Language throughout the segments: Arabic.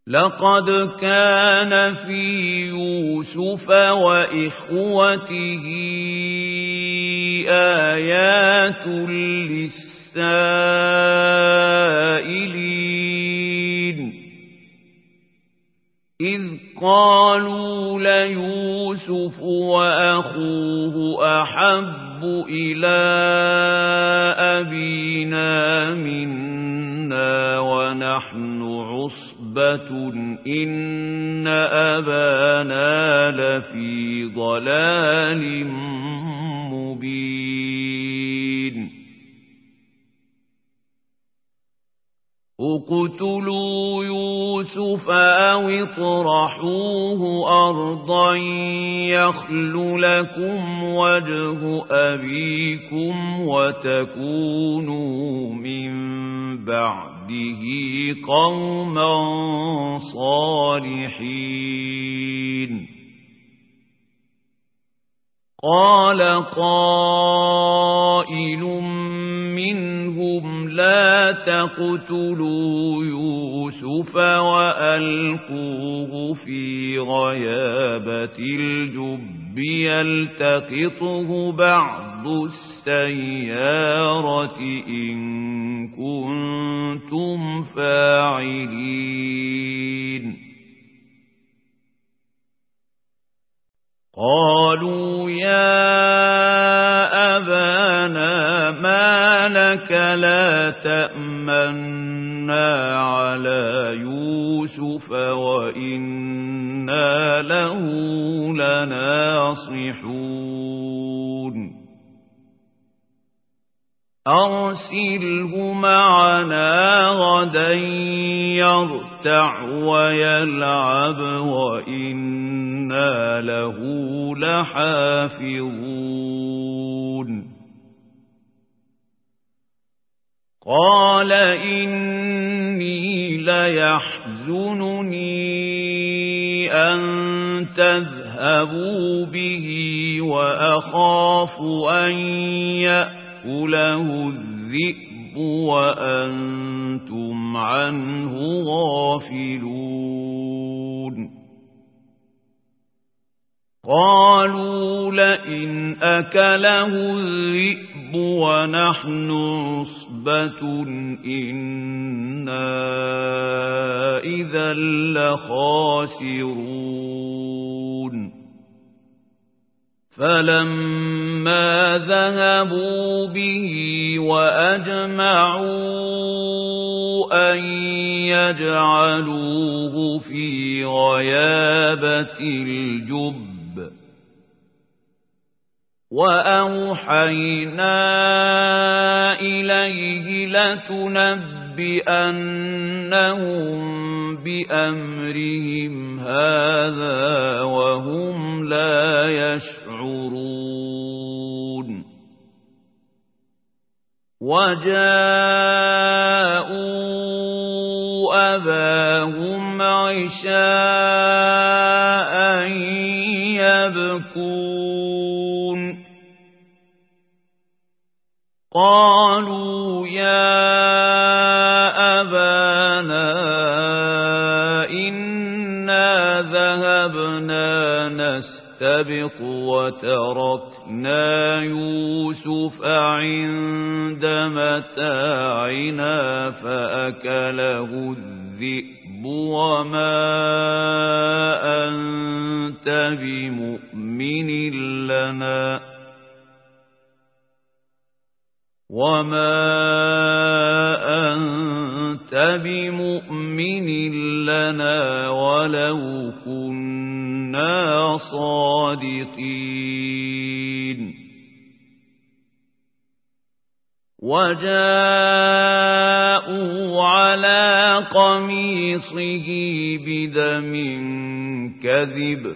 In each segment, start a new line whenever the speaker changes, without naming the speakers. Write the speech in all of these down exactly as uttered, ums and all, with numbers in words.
لقد كان في يوسف وإخوته آيات للسائلين إذ قالوا ليوسف وأخوه أحب إلى أبينا منا ونحن عصبة إن أبانا لفي ضلال مبين اقتلوا يوسف أو اطرحوه أرضا يخل لكم وجه أبيكم وتكونوا من بعده قوما صالحين قال قائل منهم لا تقتلوا يوسف وألقوه في غيابة الجب يلتقطه بعض السيارة إن كنتم فاعلين قالوا يا أبانا ما لك لا تأمنا على يوسف وإنا له لناصحون أرسله معنا غدا يرتع ويلعب وإنا له لحافظون قال إني ليحزنني أن تذهبوا به وأخاف أن يأكله الذئب وأنتم عنه غافلون قالوا لئن أكله الذئب ونحن عصبة إنا إذا لخاسرون فلما ذهبوا به وأجمعوا أن يجعلوه في غيابة الجب وأوحينا إليه لتنبئنهم بأمرهم هذا وهم لا يشعرون وجاءوا أباهم عشاء يبكون قالوا يا أبانا إنا ذهبنا نستبق وتركنا يوسف عند متاعنا فأكله الذئب وما أنت بمؤمن لنا وما أنت بمؤمن لنا ولو كنا صادقين وجاءوا على قميصه بدم كذب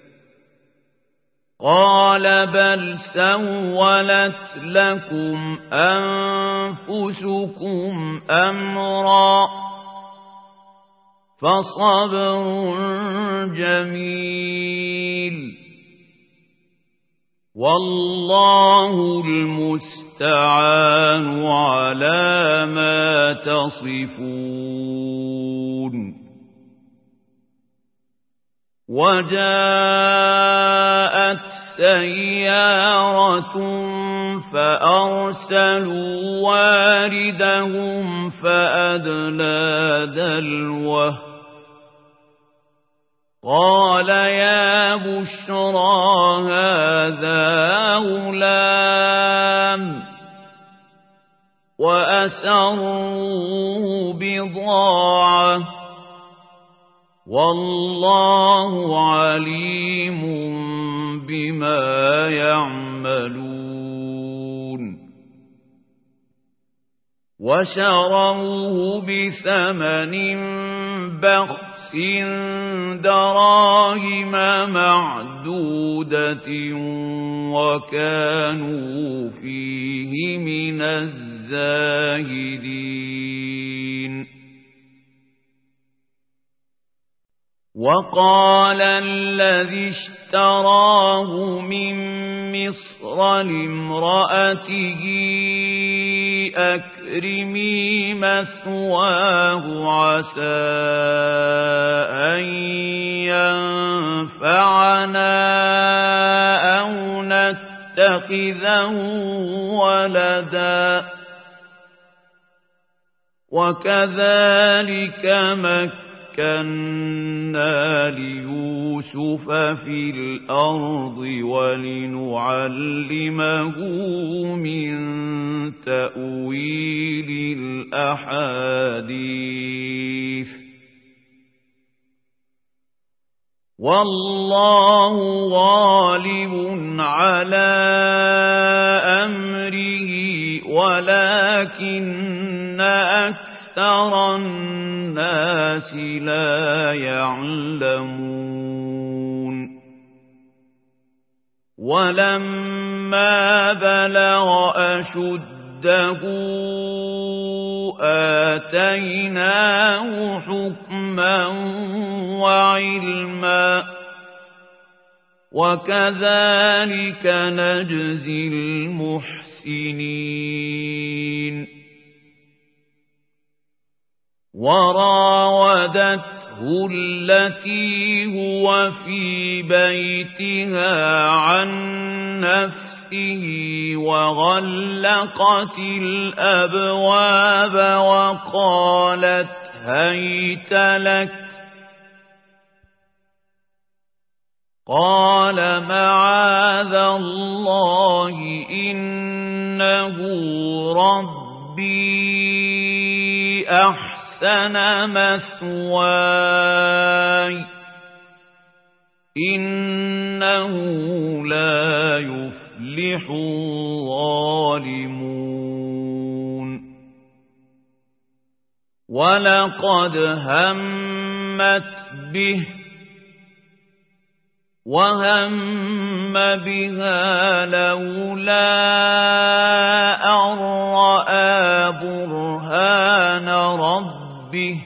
قال بل سولت لكم أنفسكم أمرا فصبر جميل والله المستعان على ما تصفون وجاءت سيارة فأرسلوا واردهم فأدلى دلوه قال يا بشرى هذا غلام وأسروه بضاعة والله عليم بما يعملون وشروه بثمن بخس دراهم معدودة وكانوا فيه من الزاهدين وقال الذي اشتراه من مصر لامرأته أكرمي مثواه عسى أن ينفعنا أو نتخذه ولدا وكذلك مكنا مكنا ليوسف في الأرض ولنعلمه من تأويل الأحاديث والله غالب على أمره ولكن أكثر أكثر الناس لا يعلمون ولما بلغ أشده آتيناه حكما وعلما وكذلك نجزي المحسنين وراودته التي هو في بيتها عن نفسه وغلقت الأبواب وقالت هيت لك قال معاذ الله إنه ربي أحسن أحسن مثواي إنه لا يفلح الظالمون ولقد همت به وهم بها لولا أن رأى برهان ربه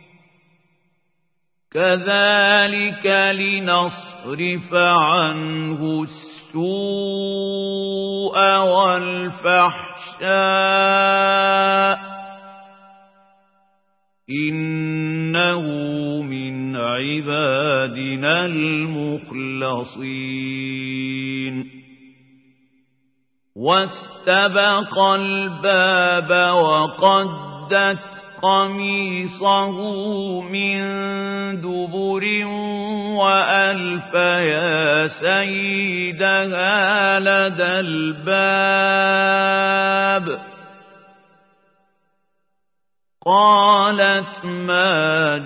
كذلك لنصرف عنه السوء والفحشاء إنه من عبادنا المخلصين واستبق الباب وقدت قميصه من دبر وألف يا سيدها لدى الباب قالت ما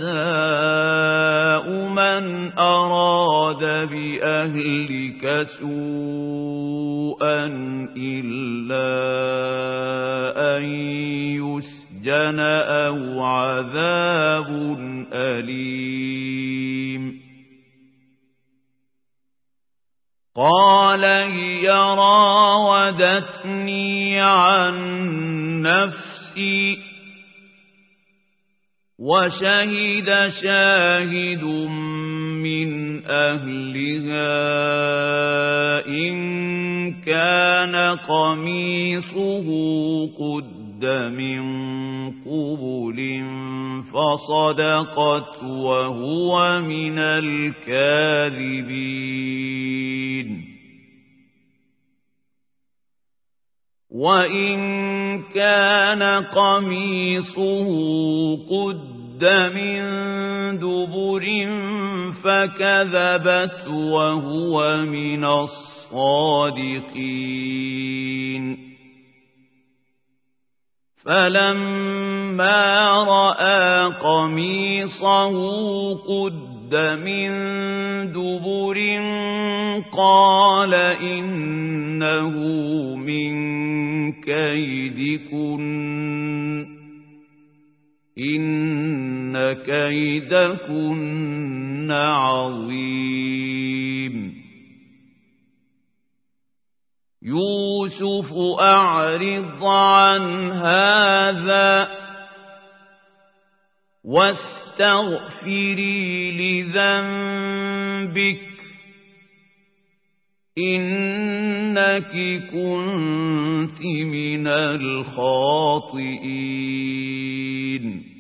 جزاء من أراد بأهلك سوءا إلا أن يسجن أو عذاب أليم قال هي راودتني عن نفسي وشهد شاهد من أهلها إن كان قميصه قد من قبل فصدقت وهو من الكاذبين وإن كان قميصه قد من دبر فكذبت وهو من الصادقين فلما رأى قميصه قد من دبر قال إنه من كيدكن إن كيدكن عظيم يوسف أعرض عن هذا واستغفري لذنبك إنك كنت من الخاطئين